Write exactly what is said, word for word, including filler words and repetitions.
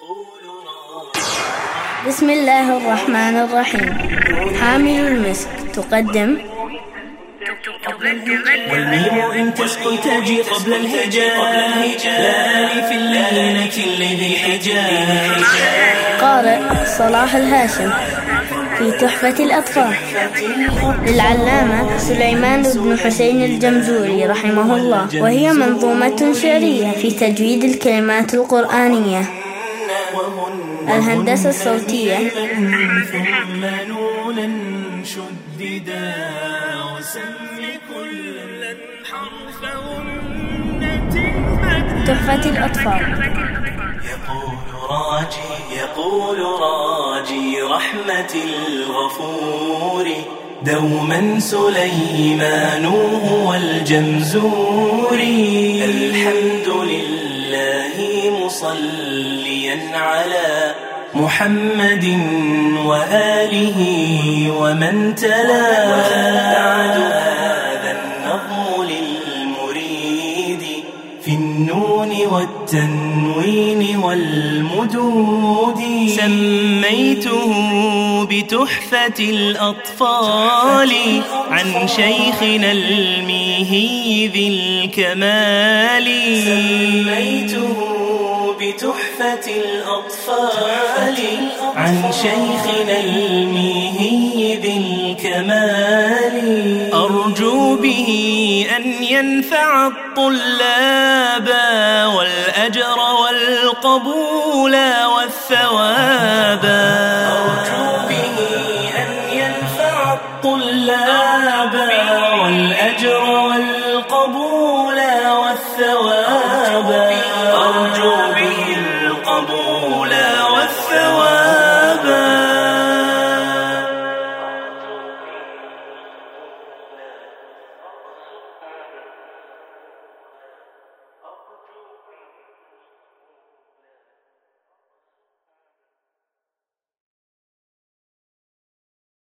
بسم الله الرحمن الرحيم. حامل المسك تقدم والميم إن تسكن تجي قبل الهجاء لا ألف اللينة الذي حجاء. قارئ صلاح الهاشم في تحفة الأطفال للعلامة سليمان بن حسين الجمزوري رحمه الله، وهي منظومة شعرية في تجويد الكلمات القرآنية، الهندسة الصوتية، ثم نونا شددا وسم كلا حرف غنة مد. تحفة الأطفال. يقول راجي يقول راجي رحمة الغفور دوما سليمان هو الجمزوري. الحمد لله مصليا على محمد وآله ومن تلا. بعد هذا النظم للمريد في النون والتنوين والمدود. سميته بتحفة الأطفال عن شيخنا الميهي ذي الكمال. سميته بتحفة الأطفال عن شيخنا الميهي ذي الكمال. أرجو به أن ينفع الطلاب والأجر والقبول والثواب. أرجو به أن ينفع الطلاب والأجر والقبول والثواب. أرجو به القبول والثواب.